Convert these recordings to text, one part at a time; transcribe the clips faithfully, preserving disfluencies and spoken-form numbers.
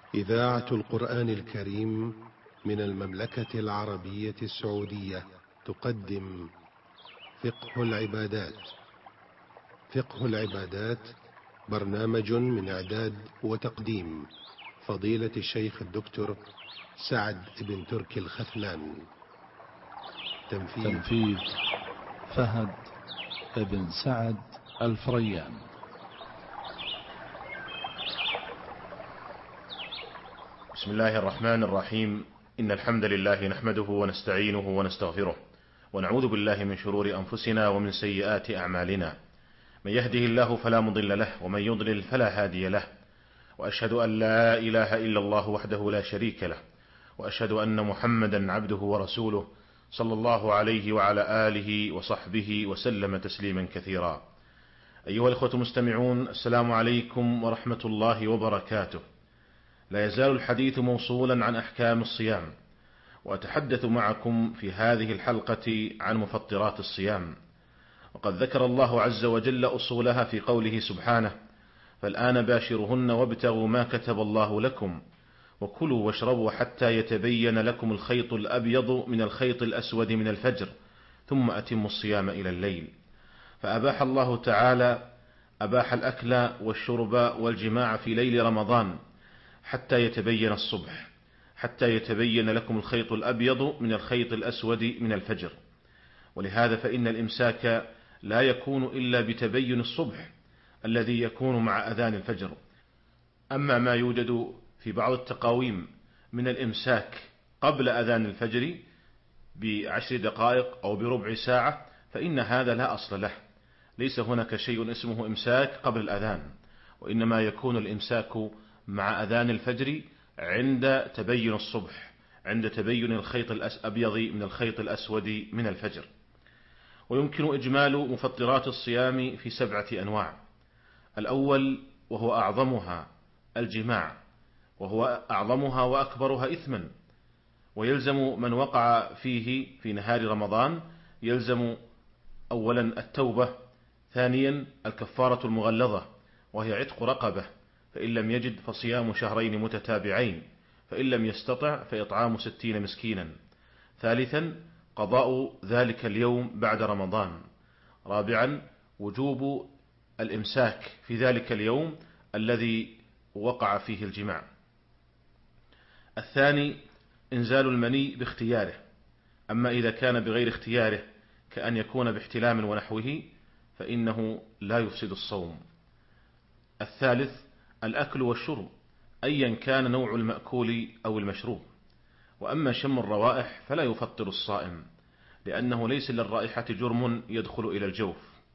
إذاعة القرآن الكريم من المملكة العربية السعودية تقدم فقه العبادات. فقه العبادات برنامج من إعداد وتقديم فضيلة الشيخ الدكتور سعد بن تركي الختلان. تنفيذ, تنفيذ فهد بن سعد الفريان. بسم الله الرحمن الرحيم. إن الحمد لله نحمده ونستعينه ونستغفره، ونعوذ بالله من شرور أنفسنا ومن سيئات أعمالنا. من يهده الله فلا مضل له، ومن يضلل فلا هادي له. وأشهد أن لا إله إلا الله وحده لا شريك له، وأشهد أن محمدا عبده ورسوله صلى الله عليه وعلى آله وصحبه وسلم تسليما كثيرا. أيها الأخوة المستمعون، السلام عليكم ورحمة الله وبركاته. لا يزال الحديث موصولا عن أحكام الصيام، وأتحدث معكم في هذه الحلقة عن مفطرات الصيام. وقد ذكر الله عز وجل أصولها في قوله سبحانه: فالآن باشرهن وابتغوا ما كتب الله لكم وكلوا واشربوا حتى يتبين لكم الخيط الأبيض من الخيط الأسود من الفجر ثم أتموا الصيام إلى الليل. فأباح الله تعالى أباح الأكل والشرب والجماع في ليل رمضان حتى يتبين الصبح، حتى يتبين لكم الخيط الأبيض من الخيط الأسود من الفجر. ولهذا فإن الإمساك لا يكون إلا بتبين الصبح الذي يكون مع أذان الفجر. أما ما يوجد في بعض التقاويم من الإمساك قبل أذان الفجر بعشر دقائق أو بربع ساعة فإن هذا لا أصل له. ليس هناك شيء اسمه إمساك قبل الأذان، وإنما يكون الإمساك مع أذان الفجر عند تبين الصبح، عند تبين الخيط الأبيض من الخيط الأسود من الفجر. ويمكن إجمال مفطرات الصيام في سبعة أنواع. الأول وهو أعظمها الجماع، وهو أعظمها وأكبرها إثما، ويلزم من وقع فيه في نهار رمضان يلزم أولا التوبة، ثانيا الكفارة المغلظة وهي عتق رقبة، فإن لم يجد فصيام شهرين متتابعين، فإن لم يستطع فإطعام ستين مسكينا، ثالثا قضاء ذلك اليوم بعد رمضان، رابعا وجوب الإمساك في ذلك اليوم الذي وقع فيه الجماع، الثاني إنزال المني باختياره، أما إذا كان بغير اختياره كأن يكون باحتلام ونحوه فإنه لا يفسد الصوم، الثالث الأكل والشرب أيا كان نوع المأكول أو المشروب، وأما شم الروائح فلا يفطر الصائم لأنه ليس للرائحة جرم يدخل إلى الجوف،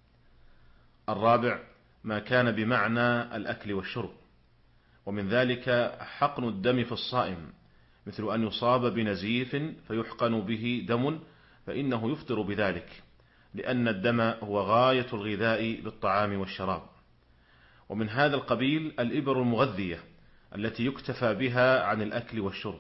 الرابع ما كان بمعنى الأكل والشرب، ومن ذلك حقن الدم في الصائم، مثل أن يصاب بنزيف فيحقن به دم فإنه يفطر بذلك، لأن الدم هو غاية الغذاء بالطعام والشراب. ومن هذا القبيل الإبر المغذية التي يكتفى بها عن الأكل والشرب،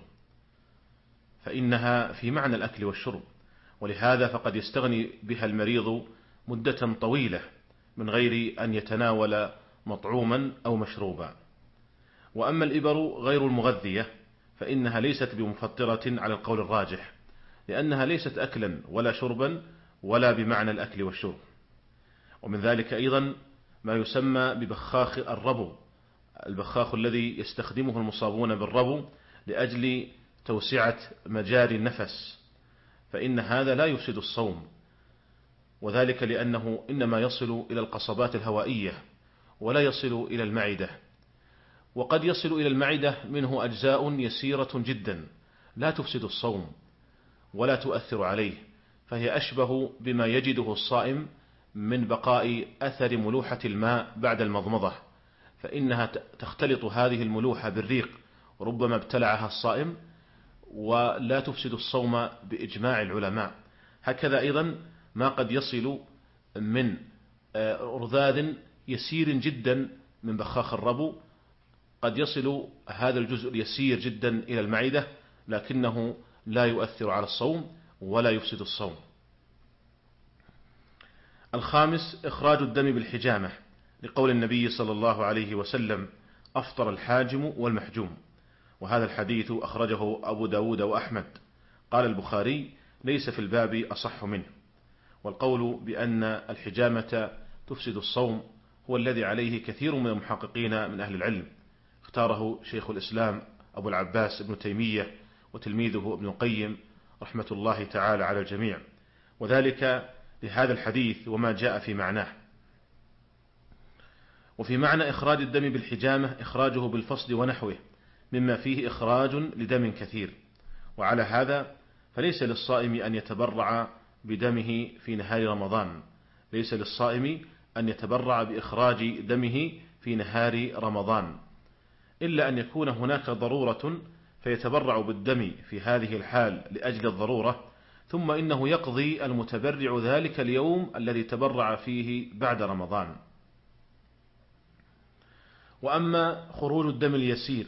فإنها في معنى الأكل والشرب، ولهذا فقد يستغني بها المريض مدة طويلة من غير أن يتناول مطعوما أو مشروبا. وأما الإبر غير المغذية فإنها ليست بمفطرة على القول الراجح، لأنها ليست أكلا ولا شربا ولا بمعنى الأكل والشرب. ومن ذلك أيضا ما يسمى ببخاخ الربو، البخاخ الذي يستخدمه المصابون بالربو لأجل توسعة مجاري النفس، فإن هذا لا يفسد الصوم، وذلك لأنه إنما يصل إلى القصبات الهوائية ولا يصل إلى المعدة، وقد يصل إلى المعدة منه أجزاء يسيرة جدا لا تفسد الصوم ولا تؤثر عليه، فهي أشبه بما يجده الصائم من بقاء أثر ملوحة الماء بعد المضمضة، فإنها تختلط هذه الملوحة بالريق وربما ابتلعها الصائم ولا تفسد الصوم بإجماع العلماء. هكذا أيضا ما قد يصل من رذاذ يسير جدا من بخاخ الربو، قد يصل هذا الجزء اليسير جدا إلى المعدة لكنه لا يؤثر على الصوم ولا يفسد الصوم. الخامس إخراج الدم بالحجامة، لقول النبي صلى الله عليه وسلم: أفطر الحاجم والمحجوم. وهذا الحديث أخرجه أبو داود وأحمد. قال البخاري: ليس في الباب أصح منه. والقول بأن الحجامة تفسد الصوم هو الذي عليه كثير من المحققين من أهل العلم، اختاره شيخ الإسلام أبو العباس ابن تيمية وتلميذه ابن القيم رحمة الله تعالى على الجميع، وذلك لهذا الحديث وما جاء في معناه. وفي معنى إخراج الدم بالحجامة إخراجه بالفصل ونحوه، مما فيه إخراج لدم كثير، وعلى هذا فليس للصائم أن يتبرع بدمه في نهار رمضان، ليس للصائم أن يتبرع بإخراج دمه في نهار رمضان، إلا أن يكون هناك ضرورة فيتبرع بالدم في هذه الحال لأجل الضرورة، ثم إنه يقضي المتبرع ذلك اليوم الذي تبرع فيه بعد رمضان. وأما خروج الدم اليسير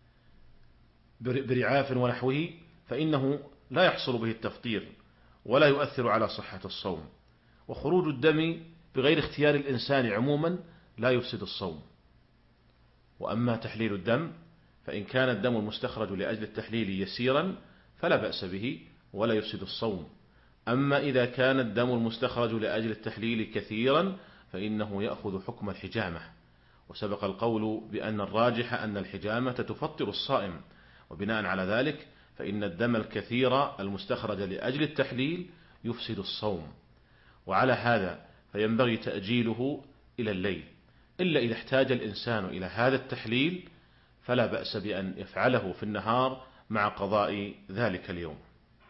برعاف ونحوه فإنه لا يحصل به التفطير ولا يؤثر على صحة الصوم، وخروج الدم بغير اختيار الإنسان عموما لا يفسد الصوم. وأما تحليل الدم فإن كان الدم المستخرج لأجل التحليل يسيرا فلا بأس به ولا يفسد الصوم. أما إذا كان الدم المستخرج لأجل التحليل كثيرا فإنه يأخذ حكم الحجامة. وسبق القول بأن الراجح أن الحجامة تفطر الصائم، وبناء على ذلك فإن الدم الكثير المستخرج لأجل التحليل يفسد الصوم، وعلى هذا فينبغي تأجيله إلى الليل، إلا إذا احتاج الإنسان إلى هذا التحليل فلا بأس بأن يفعله في النهار مع قضاء ذلك اليوم.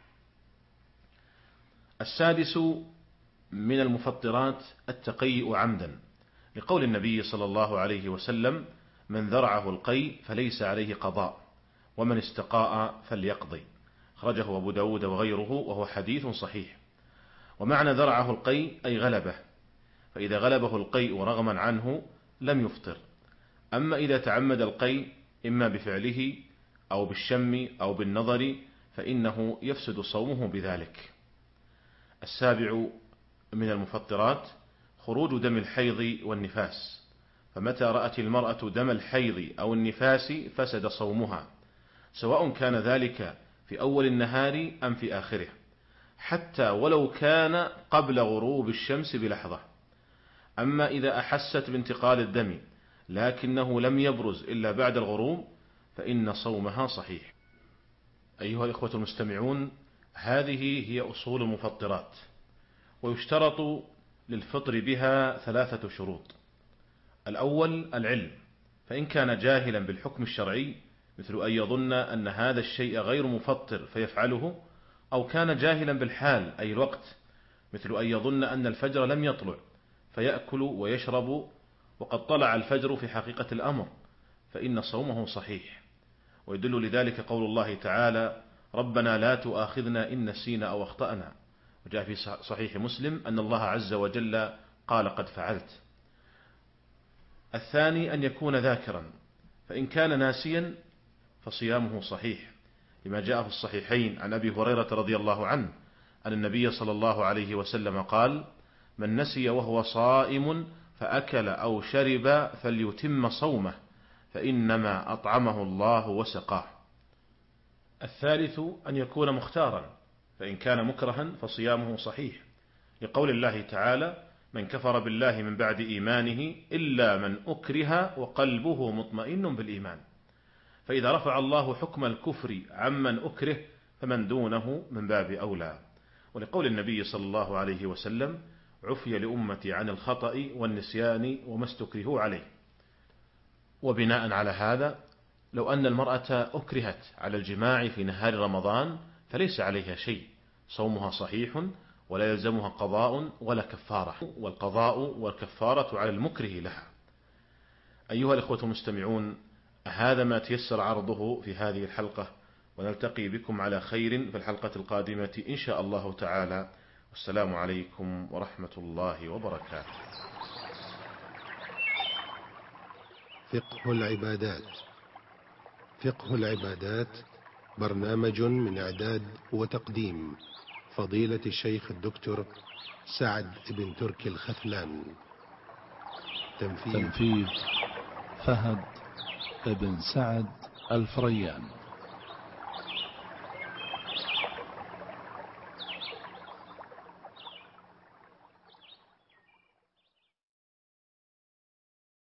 السادس من المفطرات التقيؤ عمدا، لقول النبي صلى الله عليه وسلم: من ذرعه القيء فليس عليه قضاء، ومن استقاء فليقضي، خرجه أبو داود وغيره، وهو حديث صحيح. ومعنى ذرعه القيء أي غلبه، فإذا غلبه القيء رغما عنه لم يفطر. أما إذا تعمد القيء إما بفعله أو بالشم أو بالنظر فإنه يفسد صومه بذلك. السابع من المفطرات خروج دم الحيض والنفاس، فمتى رأت المرأة دم الحيض أو النفاس فسد صومها، سواء كان ذلك في أول النهار أم في آخره، حتى ولو كان قبل غروب الشمس بلحظة. أما إذا أحست بانتقال الدم لكنه لم يبرز إلا بعد الغروب فإن صومها صحيح. أيها الإخوة المستمعون، هذه هي أصول المفطرات، ويشترط للفطر بها ثلاثة شروط. الأول العلم، فإن كان جاهلا بالحكم الشرعي مثل أن يظن أن هذا الشيء غير مفطر فيفعله، أو كان جاهلا بالحال أي الوقت مثل أن يظن أن الفجر لم يطلع فيأكل ويشرب وقد طلع الفجر في حقيقة الأمر، فإن صومه صحيح. ويدل لذلك قول الله تعالى: ربنا لا تؤاخذنا إن نسينا أو أخطأنا. وجاء في صحيح مسلم أن الله عز وجل قال: قد فعلت. الثاني أن يكون ذاكرا، فإن كان ناسيا فصيامه صحيح، لما جاء في الصحيحين عن أبي هريرة رضي الله عنه أن النبي صلى الله عليه وسلم قال: من نسي وهو صائم فأكل أو شرب فليتم صومه، فإنما أطعمه الله وسقاه. الثالث أن يكون مختارا، فإن كان مكرها فصيامه صحيح، لقول الله تعالى: من كفر بالله من بعد إيمانه إلا من أكره وقلبه مطمئن بالإيمان. فإذا رفع الله حكم الكفر عمن أكره فمن دونه من باب أولى. ولقول النبي صلى الله عليه وسلم: عفي لأمتي عن الخطأ والنسيان وما استكرهوا عليه. وبناء على هذا لو أن المرأة أكرهت على الجماع في نهار رمضان فليس عليها شيء، صومها صحيح ولا يلزمها قضاء ولا كفارة، والقضاء والكفارة على المكره لها. أيها الإخوة المستمعون، هذا ما تيسر عرضه في هذه الحلقة، ونلتقي بكم على خير في الحلقة القادمة إن شاء الله تعالى. والسلام عليكم ورحمة الله وبركاته. فقه العبادات. فقه العبادات برنامج من إعداد وتقديم فضيلة الشيخ الدكتور سعد بن تركي الخثلان. تنفيذ, تنفيذ فهد بن سعد الفريان.